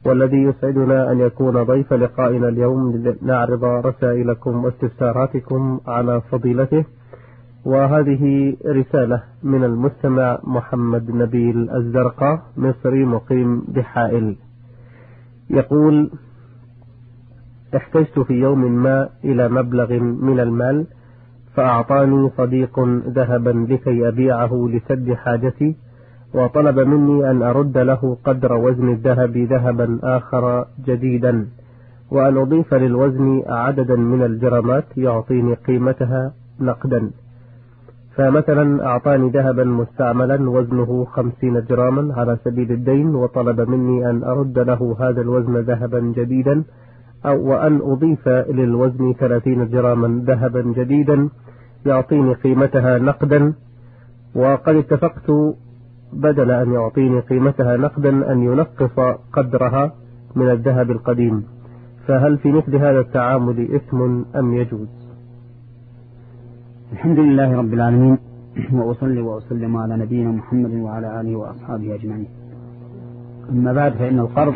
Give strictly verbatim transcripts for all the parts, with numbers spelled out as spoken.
والذي يسعدنا أن يكون ضيف لقائنا اليوم لنعرض رسائلكم واستفساراتكم على فضيلته. وهذه رسالة من المستمع محمد نبيل الزرقاء، مصري مقيم بحائل، يقول: احتجت في يوم ما إلى مبلغ من المال، فأعطاني صديق ذهبا لكي أبيعه لسد حاجتي، وطلب مني أن أرد له قدر وزن الذهب ذهبا آخر جديدا، وأن أضيف للوزن عددا من الجرامات يعطيني قيمتها نقدا. فمثلا أعطاني ذهبا مستعملا وزنه خمسين جراما على سبيل الدين، وطلب مني أن أرد له هذا الوزن ذهبا جديدا، أو وأن أضيف للوزن ثلاثين جراما ذهبا جديدا يعطيني قيمتها نقدا. وقد اتفقت بدل أن يعطيني قيمتها نقدا أن ينقص قدرها من الذهب القديم، فهل في مثل هذا التعامل إثم أم يجوز؟ الحمد لله رب العالمين، وأصلي وأسلم على نبينا محمد وعلى آله وأصحابه أجمعين. أما بعد، فإن القرض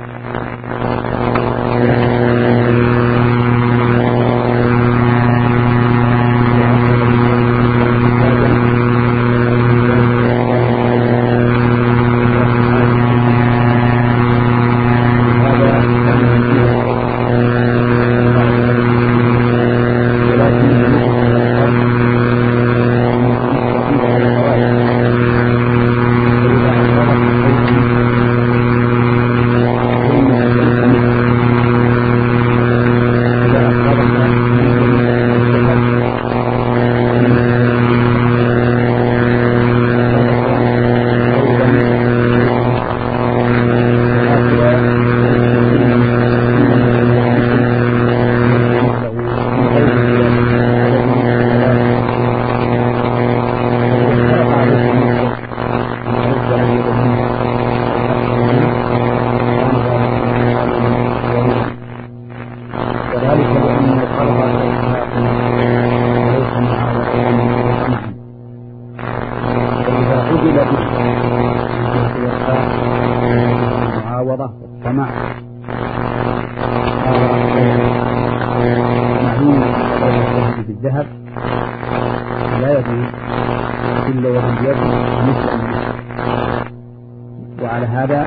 بالذهب لا يجوز إلا وهم بيد مثل المثل. وعلى هذا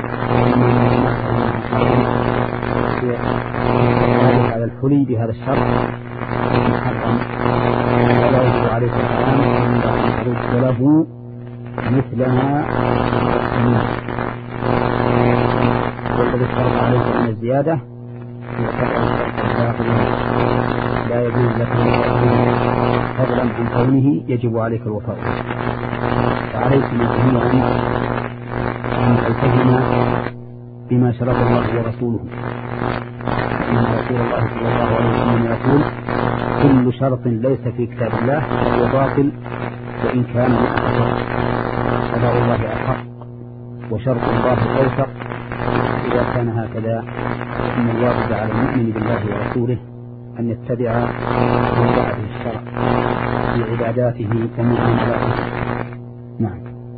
هذا الحلي بهذا الشرط محرم، ولا يجوز عليه السلام أن يرد له مثلها منه، والذي اشترط عليه من الزيادة لا يجوز لك فضلا عن كونه يجب عليك الوفاء. فعليك جميعا أن تلتزم بما شرط الله ورسوله، إن رسول الله صلى الله عليه وسلم يقول: كل شرط ليس في كتاب الله فهو باطل وإن كان مؤثرا، قضاء الله أحق وشرط الله أوثق. إذا كان هكذا إن الواجب على المؤمن بالله ورسوله أن يتبع من بعد الشرع في عباداته ومعاملاته. نعم.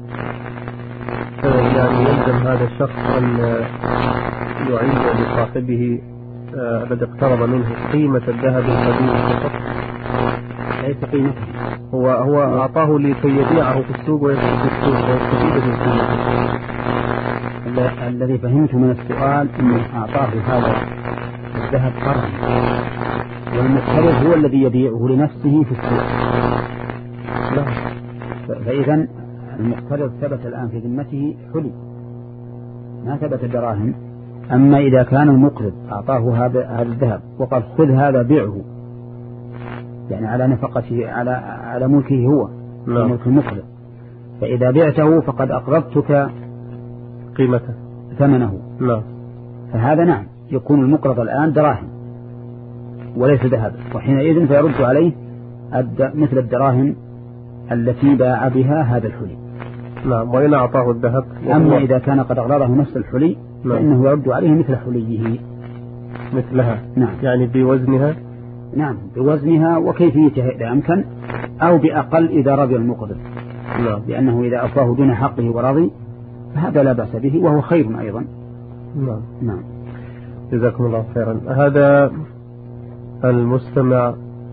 يعني يلزم هذا الشخص أن يعيد لصاحبه الذي اقترض منه قيمة الذهب القديم فقط، ليس قيمته. هو هو أعطاه لكي يبيعه في السوق ويستفيد من قيمته. الذي فهمت من السؤال أنه أعطاه هذا الذهب قرضا، والمقترض هو الذي يبيعه لنفسه في السوق. لا. فإذا المقترض ثبت الآن في ذمته حلي، ما ثبت دراهم. أما إذا كان المقرض أعطاه هذا هذا الذهب وقال: خذ هذا بيعه، يعني على نفقته على على ملكه هو، لا. ملك المقرض، فإذا بعته فقد أقرضتك قيمته ثمنه. لا. فهذا نعم يكون المقرض الآن دراهم وليس ذهب، وحينئذ فيرد عليه مثل الدراهم التي باع بها هذا الحلي. نعم. وإن أعطاه الذهب. أما إذا كان قد أغرضه نفس الحلي فإنه يرد عليه مثل حليه. مثلها. نعم. يعني بوزنها. نعم، بوزنها وكيفيتها إذا أمكن، أو بأقل إذا رضي المقرض. نعم. لأنه إذا أفاه دون حقه ورضي فهذا لا بأس به، وهو خير أيضا. نعم. نعم. جزاكم الله خيرا. هذا المستمع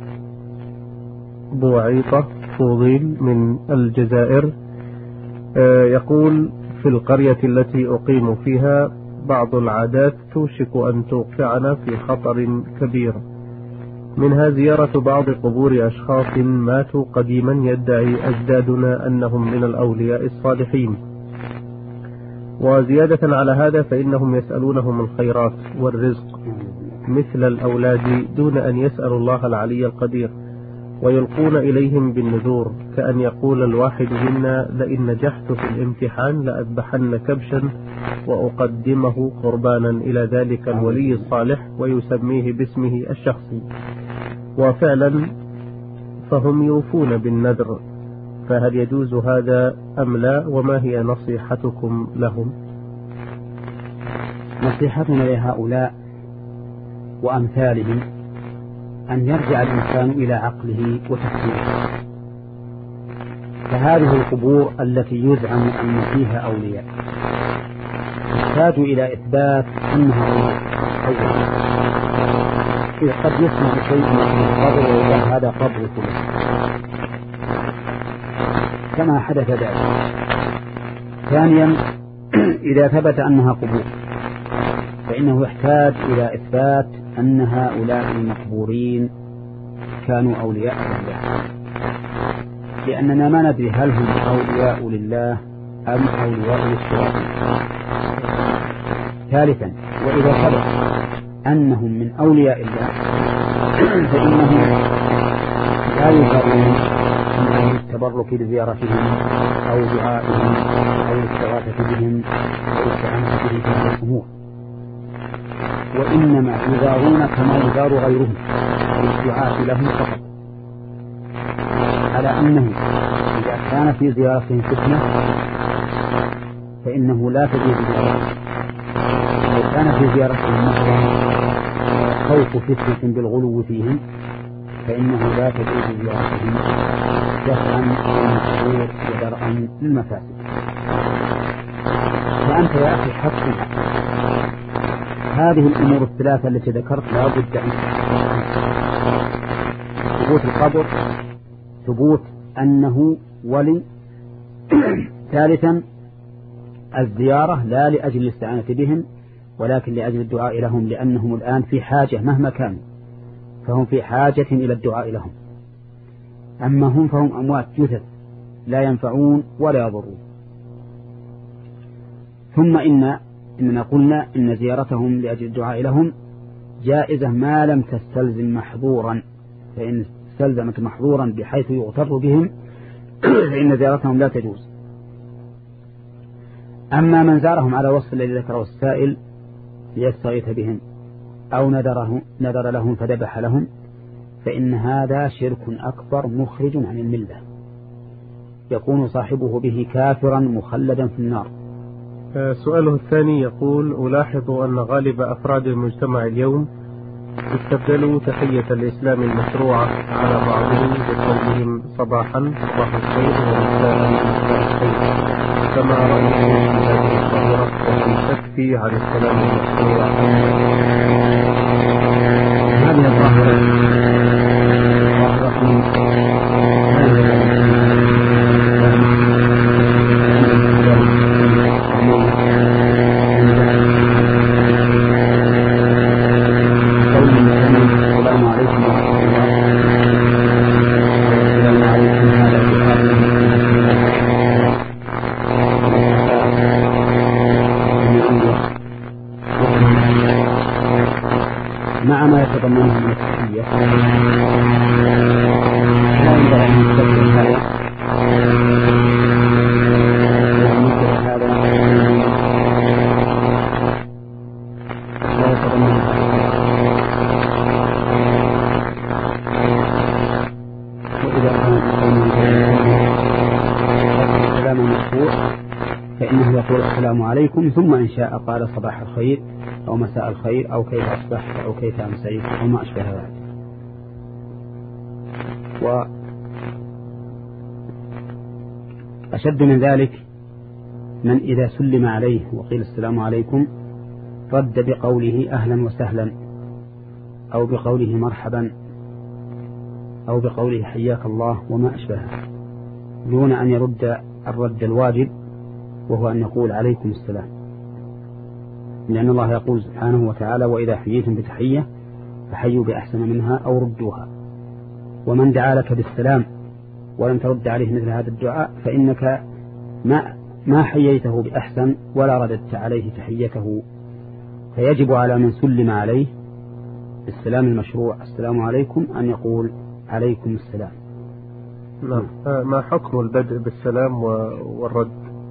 بوعيطة فوضيل من الجزائر يقول: في القرية التي أقيم فيها بعض العادات توشك أن توقعنا في خطر كبير، منها زيارة بعض قبور أشخاص ماتوا قديما يدعي أجدادنا أنهم من الأولياء الصالحين، وزيادة على هذا فإنهم يسألونهم الخيرات والرزق مثل الأولاد دون أن يسألوا الله العلي القدير، ويلقون إليهم بالنذور، كأن يقول الواحد منا: لئن نجحت في الامتحان لأذبحن كبشا وأقدمه قربانا إلى ذلك الولي الصالح ويسميه باسمه الشخصي. وفعلا فهم يوفون بالنذر، فهل يجوز هذا أم لا؟ وما هي نصيحتكم لهم؟ نصيحتنا لهؤلاء وأمثالهم أن يرجع الإنسان إلى عقله وتفكيره. فهذه القبور التي يزعم أن فيها أولياء تحتاج إلى إثبات أنها أولياء. إذ قد يسمع شيء من القبر ويقول هذا قبر فلان كما حدث ذلك. ثانيا، إذا ثبت أنها قبور فإنه يحتاج إلى إثبات أن هؤلاء المقبورين كانوا أولياء لله، لأننا ما ندري هل هم أولياء لله أم أولياء للشياطين. ثالثا، وإذا ثبت أنهم من أولياء الله فإنهم لا يجرون من التبرك بزيارتهم أو دعائهم أو الاستغاثة بهم أو الاستعانة بهم في هذه الأمور، وإنما يزارون كما يزار غيرهم بالدعاء لهم فقط، على أنه إذا كان في زيارتهم فتنة فإنه لا تجوز زيارتهم، لو كان في زيارتهم مثلا خوف فتنة بالغلو فيهم فإنه لا تجوز زيارتهم دفعا للمشرور ودرءا للمفاسد. فأنت يا أخي حق هذه الأمور الثلاثة التي ذكرت لا بد أن ثبوت القبر، ثبوت أنه ولي. ثالثا، الزيارة لا لأجل الاستعانة بهم ولكن لأجل الدعاء لهم، لأنهم الآن في حاجة مهما كانوا فهم في حاجة إلى الدعاء لهم. أما هم فهم أموات جثث لا ينفعون ولا يضرون. ثم إن إننا قلنا إن زيارتهم لأجل الدعاء لهم جائزة ما لم تستلزم محظورا، فإن استلزمت محظورا بحيث يغتر بهم فإن زيارتهم لا تجوز. أما من زارهم على وصف الذي ذكره السائل ليستغيث بهم أو نذره نذر لهم فذبح لهم فإن هذا شرك أكبر مخرج عن الملة، يكون صاحبه به كافرا مخلدا في النار. سؤاله الثاني يقول: ألاحظ أن غالب أفراد المجتمع اليوم استبدلوا تحية الإسلام المشروعة على بعضهم بقولهم صباحا صباح الخير ومساء مساء الخير، كما رأيت في هذه الظاهرة وفي شكي عن السلام المشروع. هذه الظاهرة مع ما يتضمنه من التحية لا ينبغي أن يستبدل هذا ومثل هذا لا يتضمن وإذا كان الكلام مشروع فإنه يقول السلام عليكم ثم إن شاء قال صباح الخير أو مساء الخير أو كيف أصبحت أو كيف أمسيت أو ما أشبه ذلك. وأشد من ذلك من إذا سلم عليه وقيل السلام عليكم رد بقوله أهلا وسهلا، أو بقوله مرحبا، أو بقوله حياك الله وما أشبهه، دون أن يرد الرد الواجب وهو أن يقول عليكم السلام، لأن الله يقول سبحانه وتعالى وإذا حييتم بتحية فحيوا بأحسن منها أو ردوها. ومن دعا لك بالسلام ولم ترد عليه مثل هذا الدعاء فإنك ما ما حييته بأحسن ولا رددت عليه تحيته. فيجب على من سلم عليه السلام المشروع السلام عليكم أن يقول عليكم السلام. نعم. ما حكم البدء بالسلام والرد؟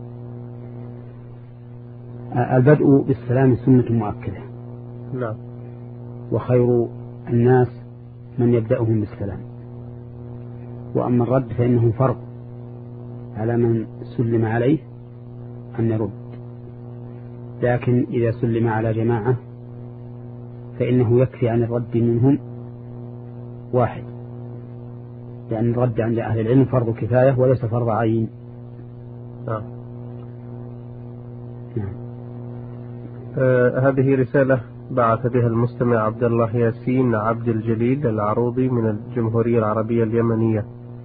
البدء بالسلام سنة مؤكدة. نعم. وخير الناس من يبدأهم بالسلام، وأما الرد فإنه فرض على من سلم عليه أن يرد، لكن إذا سلم على جماعة فإنه يكفي عن الرد منهم واحد، لأن الرد عند أهل العلم فرض كفاية وليس فرض عين. نعم. نعم. آه هذه رسالة بعث بها المستمع عبد الله ياسين عبد الجليل العروضي من الجمهورية العربية اليمنية.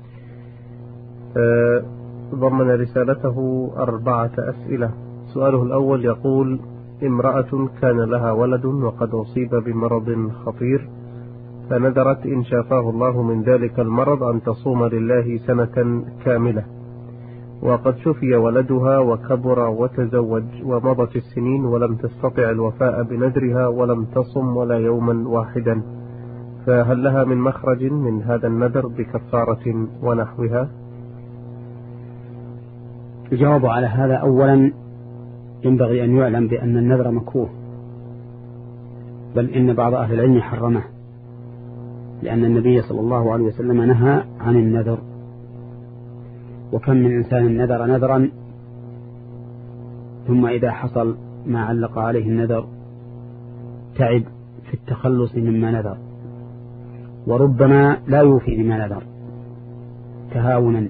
آه ضمن رسالته أربعة أسئلة. سؤاله الأول يقول: امرأة كان لها ولد وقد أصيب بمرض خطير، فنذرت إن شافاه الله من ذلك المرض أن تصوم لله سنة كاملة، وقد شفي ولدها وكبر وتزوج ومضت السنين ولم تستطع الوفاء بنذرها ولم تصم ولا يوما واحدا، فهل لها من مخرج من هذا النذر بكفارة ونحوها؟ الجواب على هذا: أولا ينبغي أن يعلم بأن النذر مكروه، بل إن بعض أهل العلم حرمه، لأن النبي صلى الله عليه وسلم نهى عن النذر. وكم من إنسان نذر نذرا ثم إذا حصل ما علق عليه النذر تعب في التخلص مما نذر، وربما لا يوفي بما نذر تهاونا،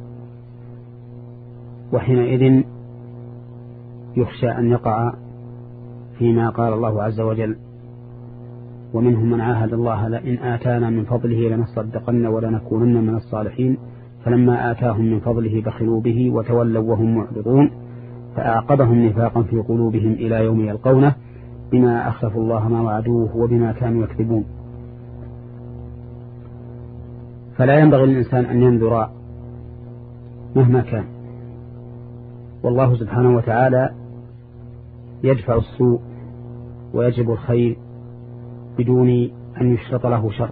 وحينئذ يخشى أن يقع فيما قال الله عز وجل: ومنهم من عاهد الله لئن آتانا من فضله لنصدقن ولنكونن من الصالحين فلما آتاهم من فضله بخلوا به وتولوا وهم معرضون فأعقبهم نفاقا في قلوبهم إلى يوم يلقونه بما أخلفوا الله ما وعدوه وبما كانوا يكذبون. فلا ينبغي للإنسان أن ينذر مهما كان، والله سبحانه وتعالى يدفع السوء ويجب الخير بدون أن يشرط له شرط.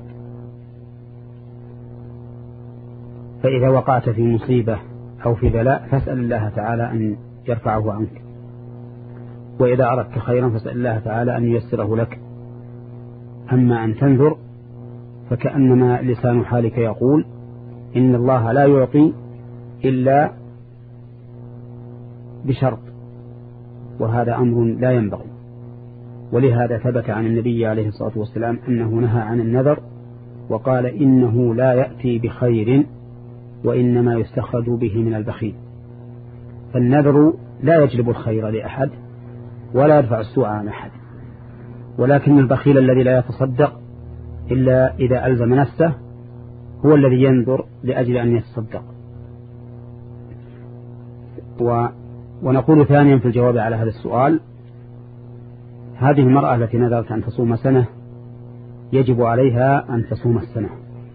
فإذا وقعت في مصيبة أو في بلاء فاسأل الله تعالى أن يرفعه عنك، وإذا أردت خيرا فاسأل الله تعالى أن ييسره لك. أما أن تنذر فكأنما لسان حالك يقول إن الله لا يعطي إلا بشرط، وهذا أمر لا ينبغي. ولهذا ثبت عن النبي عليه الصلاة والسلام أنه نهى عن النذر وقال إنه لا يأتي بخير وإنما يستخرج به من البخيل. فالنذر لا يجلب الخير لأحد ولا يدفع السوء عن أحد، ولكن البخيل الذي لا يتصدق إلا إذا ألزم نفسه هو الذي ينذر لأجل أن يتصدق. و ونقول ثانيا في الجواب على هذا السؤال: هذه المرأة التي نذرت أن تصوم سنة يجب عليها أن تصوم السنة،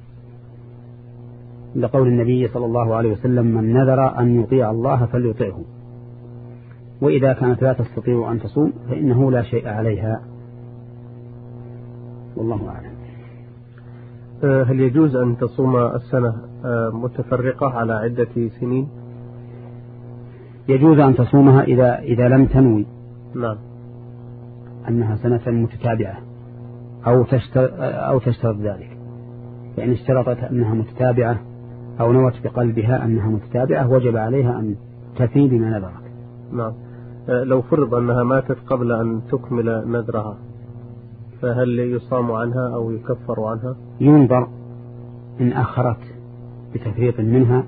لقول النبي صلى الله عليه وسلم: من نذر أن يطيع الله فليطيعه، وإذا كانت لا تستطيع أن تصوم فإنه لا شيء عليها، والله أعلم. هل يجوز أن تصوم السنة متفرقة على عدة سنين؟ يجوز أن تصومها إذا إذا لم تنوي نعم أنها سنة متتابعة أو تشترط أو تشترط ذلك. فإن اشترطت أنها متتابعة أو نوت بقلبها أنها متتابعة وجب عليها أن تفي بما نذرت. نعم. لو فرض أنها ماتت قبل أن تكمل نذرها فهل يصام عنها أو يكفر عنها؟ ينظر، إن أخرت بتفريط منها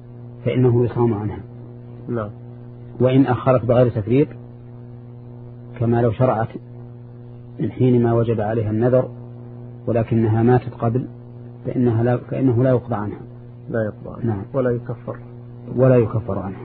فإنه يصام عنها. نعم. وإن أخرت بغير تفريط كما لو شرعت من حين ما وجب عليها النذر ولكنها ماتت قبل فإنها لا فإنه لا يقضى عنها لا يقضى عنها. نعم. ولا يكفر ولا يكفر عنها.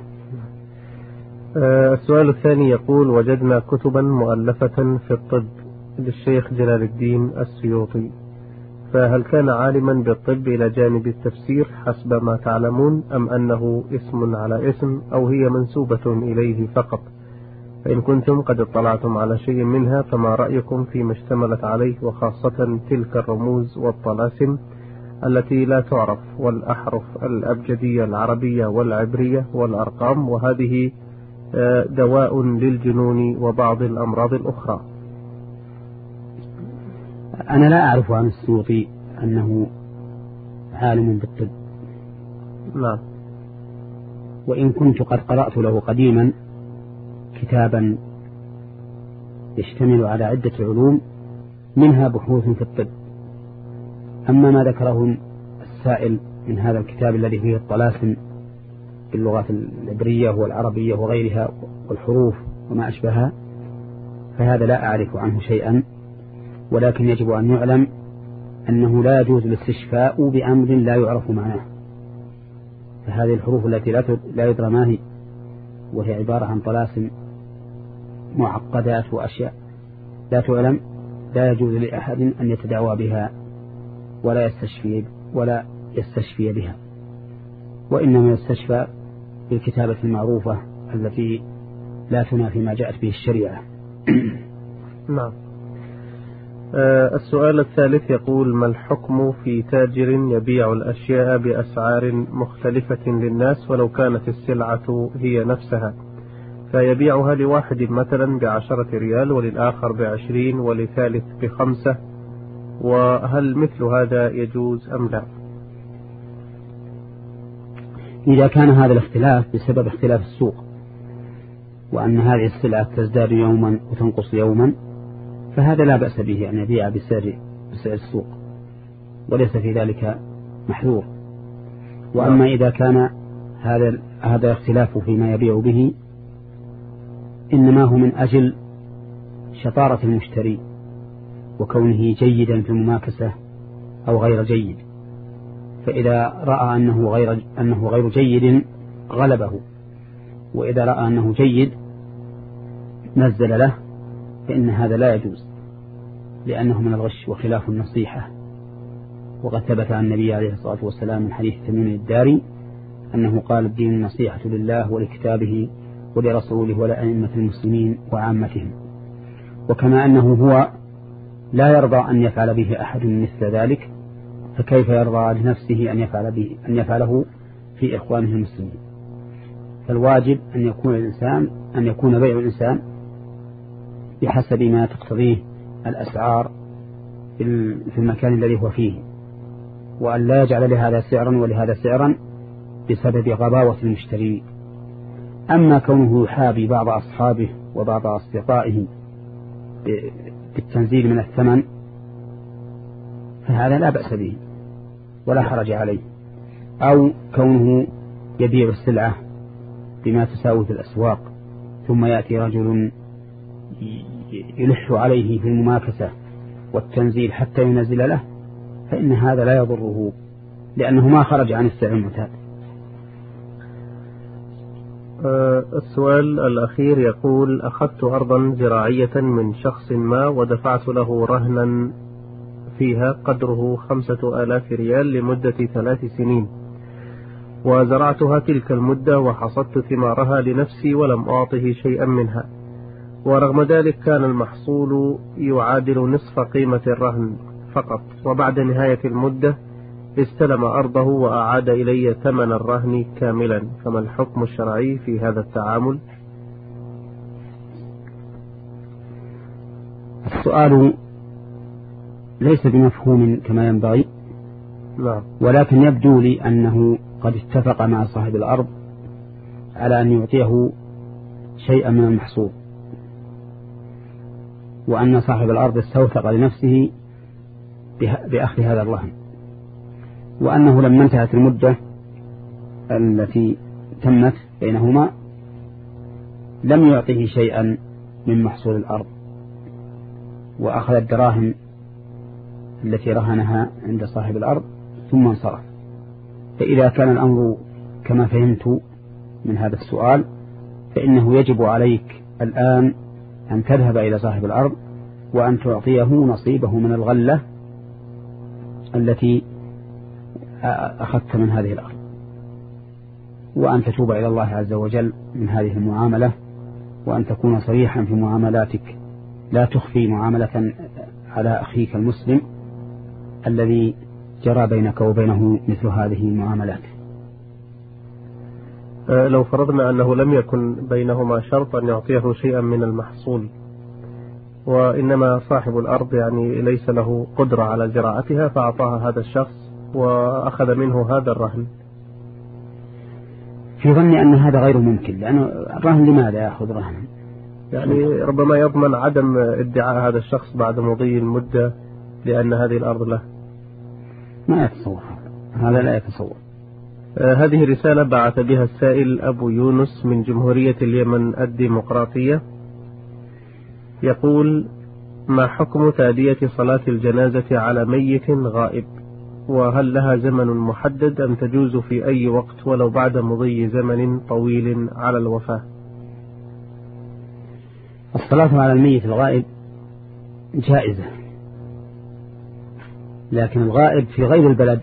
آه السؤال الثاني يقول: وجدنا كتبا مؤلفة في الطب للشيخ جلال الدين السيوطي، فهل كان عالما بالطب إلى جانب التفسير حسب ما تعلمون، أم أنه اسم على اسم، أو هي منسوبة إليه فقط؟ فإن كنتم قد اطلعتم على شيء منها فما رأيكم فيما اشتملت عليه، وخاصة تلك الرموز والطلاسم التي لا تعرف، والأحرف الأبجدية العربية والعبرية والأرقام، وهذه دواء للجنون وبعض الأمراض الأخرى. أنا لا أعرف عن السيوطي أنه عالم بالطب. نعم. وإن كنت قد قرأت له قديما كتابا يشتمل على عدة علوم منها بحوث في الطب. أما ما ذكره السائل من هذا الكتاب الذي فيه الطلاسم باللغات العبرية والعربية وغيرها والحروف وما أشبهها فهذا لا أعرف عنه شيئا، ولكن يجب أن يعلم أنه لا يجوز الاستشفاء بأمر لا يعرف معناه. فهذه الحروف التي لا يدرى ما هي وهي عبارة عن طلاسم معقدات وأشياء لا تعلم لا يجوز لأحد أن يتداوى بها ولا يستشفي ولا يستشفي بها، وإنما يستشفى بالكتابة المعروفة التي لا تنافي ما جاءت به الشريعة. نعم. آه السؤال الثالث يقول: ما الحكم في تاجر يبيع الأشياء بأسعار مختلفة للناس ولو كانت السلعة هي نفسها، فيبيعها لواحد مثلا بعشرة ريال وللآخر بعشرين ولثالث بخمسة، وهل مثل هذا يجوز أم لا؟ إذا كان هذا الاختلاف بسبب اختلاف السوق وأن هذه السلعة تزداد يوما وتنقص يوما فهذا لا بأس به أن يبيع بسعر بسعر السوق وليس في ذلك محذور. وأما إذا كان هذا هذا اختلاف فيما يبيع به إنما هو من أجل شطارة المشتري وكونه جيدا في المماكسة أو غير جيد، فإذا رأى أنه غير أنه غير جيد غلبه، وإذا رأى أنه جيد نزل له، فإن هذا لا يجوز لأنه من الغش وخلاف النصيحة. وقد ثبت عن النبي عليه الصلاة والسلام من حديث تميم الداري أنه قال: الدين النصيحة لله ولكتابه ولرسوله ولأئمة المسلمين وعامتهم. وكما أنه هو لا يرضى أن يفعل به أحد مثل ذلك، فكيف يرضى لنفسه أن يفعل به أن يفعله في إخوانه المسلمين؟ فالواجب أن يكون الإنسان أن يكون بيع الإنسان بحسب ما تقتضيه الأسعار في المكان الذي هو فيه، وأن لا يجعل لهذا سعرا ولهذا سعرا بسبب غباوة المشتري. أما كونه يحابي بعض أصحابه وبعض أصدقائه بالتنزيل من الثمن فهذا لا بأس به ولا حرج عليه، أو كونه يبيع السلعة بما تساوي في الأسواق ثم يأتي رجل يلح عليه في المماكسة والتنزيل حتى ينزل له، فإن هذا لا يضره لأنه ما خرج عن السعر المعتاد. أه السؤال الأخير يقول: أخذت أرضا زراعية من شخص ما ودفعت له رهنا فيها قدره خمسة آلاف ريال لمدة ثلاث سنين، وزرعتها تلك المدة وحصدت ثمارها لنفسي ولم أعطه شيئا منها، ورغم ذلك كان المحصول يعادل نصف قيمة الرهن فقط، وبعد نهاية المدة استلم أرضه وأعاد إلي ثمن الرهن كاملا، فما الحكم الشرعي في هذا التعامل؟ السؤال ليس بمفهوم كما ينبغي، لا. ولكن يبدو لي أنه قد اتفق مع صاحب الأرض على أن يعطيه شيئا من المحصول، وأن صاحب الأرض استوثق لنفسه بأخذ هذا الرهن، وأنه لما انتهت المدة التي تمت بينهما لم يعطيه شيئا من محصول الأرض وأخذ الدراهم التي رهنها عند صاحب الأرض ثم انصرف. فإذا كان الأمر كما فهمت من هذا السؤال فإنه يجب عليك الآن أن تذهب إلى صاحب الأرض وأن تعطيه نصيبه من الغلة التي أخذت من هذه الأرض، وأن تتوب إلى الله عز وجل من هذه المعاملة، وأن تكون صريحا في معاملاتك لا تخفي معاملة على أخيك المسلم الذي جرى بينك وبينه مثل هذه المعاملات. لو فرضنا أنه لم يكن بينهما شرط أن يعطيه شيئا من المحصول، وإنما صاحب الأرض يعني ليس له قدرة على زراعتها فأعطاها هذا الشخص وأخذ منه هذا الرهن، في ظني أن هذا غير ممكن، لأنه الرهن لماذا يأخذ رهن؟ يعني ربما يضمن عدم ادعاء هذا الشخص بعد مضي المدة لأن هذه الأرض له. ما يتصور هذا، لا يتصور. آه هذه رسالة بعث بها السائل أبو يونس من جمهورية اليمن الديمقراطية، يقول: ما حكم تأدية صلاة الجنازة على ميت غائب؟ وهل لها زمن محدد أم تجوز في أي وقت ولو بعد مضي زمن طويل على الوفاة؟ الصلاة على الميت الغائب جائزة، لكن الغائب في غير البلد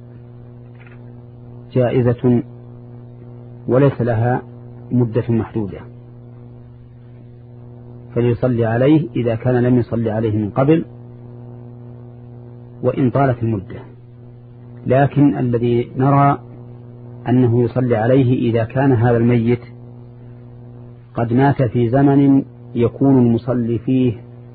جائزة وليس لها مدة محدودة، فليصلي عليه إذا كان لم يصلي عليه من قبل وإن طالت المدة. لكن الذي نرى أنه يصلي عليه إذا كان هذا الميت قد مات في زمن يكون المصلي فيه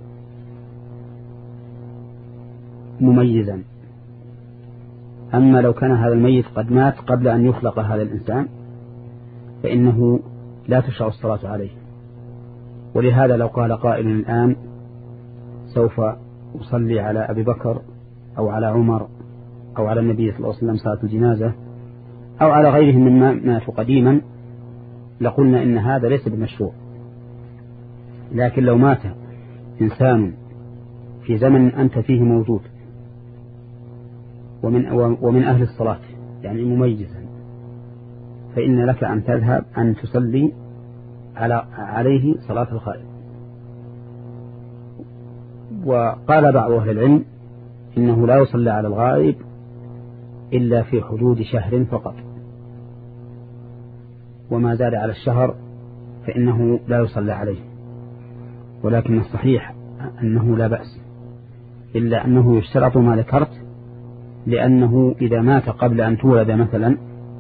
مميزا. أما لو كان هذا الميت قد مات قبل أن يخلق هذا الإنسان فإنه لا تشرع الصلاة عليه. ولهذا لو قال قائل الآن سوف أصلي على أبي بكر أو على عمر أو على النبي صلى الله عليه وسلم صلاة الجنازة أو على غيرهم من ماتوا قديما، لقلنا إن هذا ليس بمشروع. لكن لو مات إنسان في زمن أنت فيه موجود ومن, ومن أهل الصلاة يعني مميزا، فإن لك أن تذهب أن تصلي على عليه صلاة الغائب. وقال بعض أهل العلم إنه لا يصلى على الغائب إلا في حدود شهر فقط، وما زاد على الشهر فإنه لا يصلى عليه. ولكن الصحيح أنه لا بأس، إلا أنه يشترط ما ذكرت، لأنه إذا مات قبل أن تولد مثلا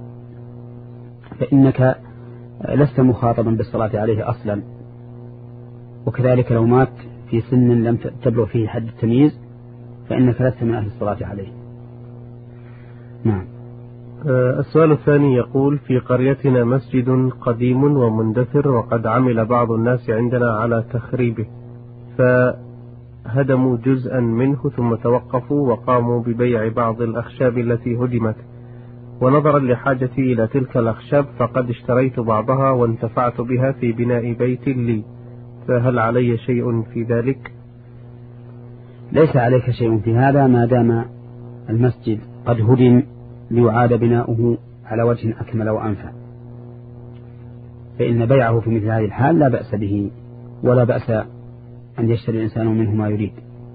فإنك لست مخاطبا بالصلاة عليه أصلا، وكذلك لو مات في سن لم تبلغ فيه حد التمييز فإنك لست من أهل الصلاة عليه. نعم. السؤال الثاني يقول: في قريتنا مسجد قديم ومندثر وقد عمل بعض الناس عندنا على تخريبه، فهدموا جزءا منه ثم توقفوا وقاموا ببيع بعض الأخشاب التي هدمت، ونظرا لحاجتي إلى تلك الأخشاب فقد اشتريت بعضها وانتفعت بها في بناء بيت لي، فهل علي شيء في ذلك؟ ليس عليك شيء في هذا ما دام المسجد قد هدم ليعاد بناؤه على وجه أكمل وأنفع، فإن بيعه في مثل هذه الحال لا بأس به، ولا بأس أن يشتري الإنسان منه ما يريد.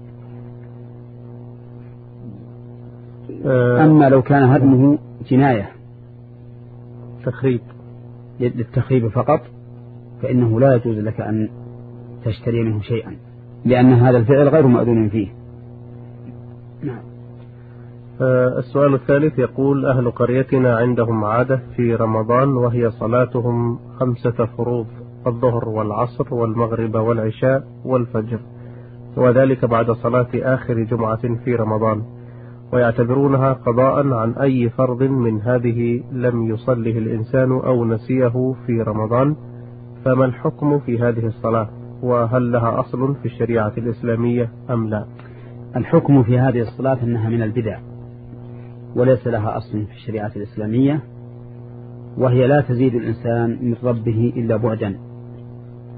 أما لو كان هدمه جناية تخريب للتخريب فقط فإنه لا يجوز لك أن تشتري منه شيئا، لأن هذا الفعل غير مأذون فيه. نعم. السؤال الثالث يقول: أهل قريتنا عندهم عادة في رمضان وهي صلاتهم خمسة فروض: الظهر والعصر والمغرب والعشاء والفجر، وذلك بعد صلاة آخر جمعة في رمضان، ويعتبرونها قضاء عن أي فرض من هذه لم يصله الإنسان أو نسيه في رمضان، فما الحكم في هذه الصلاة؟ وهل لها أصل في الشريعة الإسلامية أم لا؟ الحكم في هذه الصلاة أنها من البدع وليس لها أصل في الشريعة الإسلامية، وهي لا تزيد الإنسان من ربه إلا بعدا،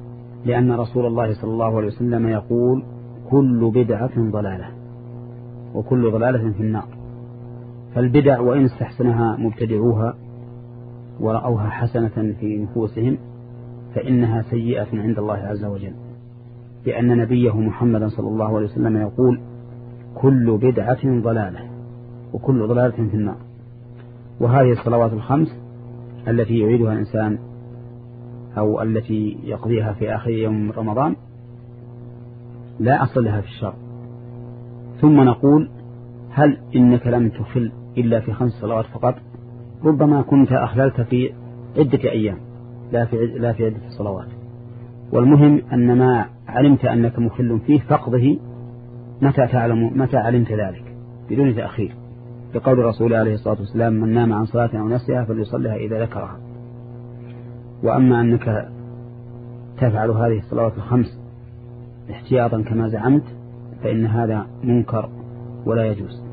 لأن رسول الله صلى الله عليه وسلم يقول كل بدعة ضلالة وكل ضلالة في النار. فالبدع وإن استحسنها مبتدعوها ورأوها حسنة في نفوسهم فإنها سيئة عند الله عز وجل، لأن نبيه محمد صلى الله عليه وسلم يقول كل بدعة ضلالة وكل ضلالة في النار. وهذه الصلوات الخمس التي يعيدها الإنسان أو التي يقضيها في آخر يوم رمضان لا أصل لها في الشرع. ثم نقول هل إنك لم تخل إلا في خمس صلوات فقط؟ ربما كنت أخللت في عدة أيام لا في لا في عدة صلوات. والمهم أن ما علمت أنك مخل فيه فقضه متى تعلم متى علمت ذلك بدون تأخير، بقول الرسول عليه الصلاة والسلام من نام عن صلاة أو نسيها فليصلها إذا ذكرها. وأما أنك تفعل هذه الصلوات الخمس احتياطا كما زعمت فإن هذا منكر ولا يجوز.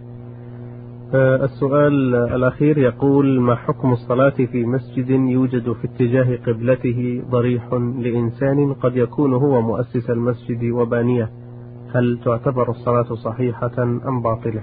السؤال الأخير يقول ما حكم الصلاة في مسجد يوجد في اتجاه قبلته ضريح لإنسان قد يكون هو مؤسس المسجد وبانيه، هل تعتبر الصلاة صحيحة أم باطلة؟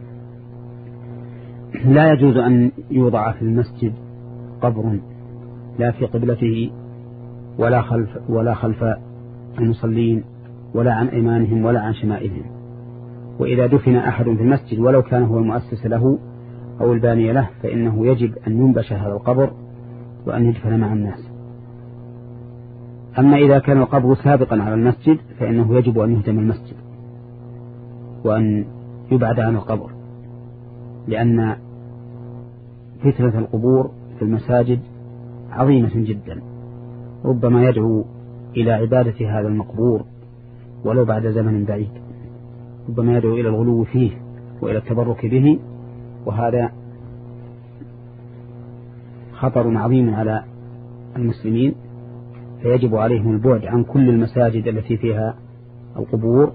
لا يجوز أن يوضع في المسجد قبر لا في قبلته ولا خلف ولا خلف المصلين ولا عن أيمانهم ولا عن شمائلهم. وإذا دفن أحد في المسجد ولو كان هو المؤسس له أو الباني له فإنه يجب أن ينبش هذا القبر وأن يدفن مع الناس. أما إذا كان القبر سابقا على المسجد فإنه يجب أن يهدم المسجد وأن يبعد عن القبر، لأن فتنة القبور في المساجد عظيمة جدا، ربما يدعو إلى عبادة هذا المقبور ولو بعد زمن بعيد، ربما يدعو إلى الغلو فيه وإلى التبرك به، وهذا خطر عظيم على المسلمين. فيجب عليهم البعد عن كل المساجد التي فيها القبور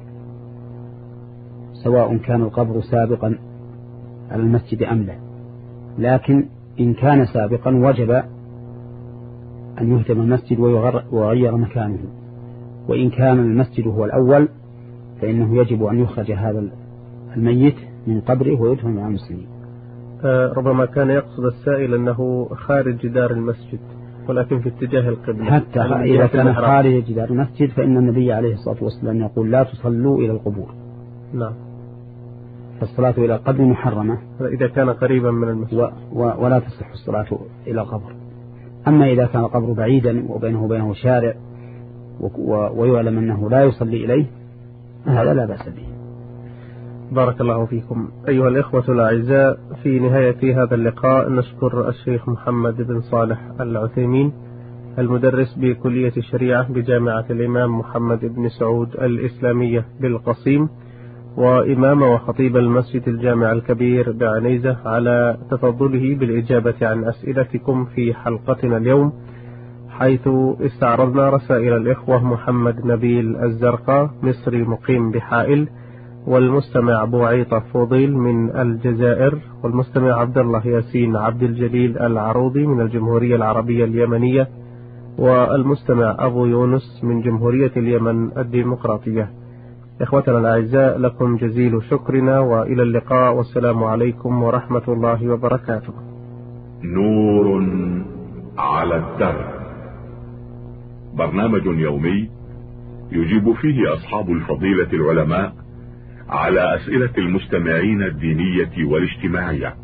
سواء كان القبر سابقا على المسجد أم لا. لكن إن كان سابقا وجب أن يهدم المسجد ويغير مكانه، وإن كان المسجد هو الأول فإنه يجب أن يخرج هذا الميت من قبره ويدفن مع المسلمين. آه ربما كان يقصد السائل أنه خارج جدار المسجد ولكن في اتجاه القبلة، حتى إذا كان خارج جدار المسجد فإن النبي عليه الصلاة والسلام يقول لا تصلوا إلى القبور. نعم. فالصلاة إلى القبر محرمة إذا كان قريبا من المسجد و و ولا تصح الصلاة إلى القبر. أما إذا كان القبر بعيدا وبينه وبينه شارع ويعلم أنه لا يصلي إليه هذا لا بأس به. بارك الله فيكم. أيها الإخوة الأعزاء، في نهاية هذا اللقاء نشكر الشيخ محمد بن صالح العثيمين المدرس بكلية الشريعة بجامعة الإمام محمد بن سعود الإسلامية بالقصيم، وإمام وخطيب المسجد الجامع الكبير بعنيزة، على تفضله بالإجابة عن أسئلتكم في حلقتنا اليوم، حيث استعرضنا رسائل الإخوة محمد نبيل الزرقاء مصري مقيم بحائل، والمستمع بوعيطة فوضيل من الجزائر، والمستمع عبد الله ياسين عبد الجليل العروضي من الجمهورية العربية اليمنية، والمستمع أبو يونس من جمهورية اليمن الديمقراطية. إخوتنا الأعزاء، لكم جزيل شكرنا وإلى اللقاء، والسلام عليكم ورحمة الله وبركاته. نور على الدرب، برنامج يومي يجيب فيه أصحاب الفضيلة العلماء على أسئلة المستمعين الدينية والاجتماعية.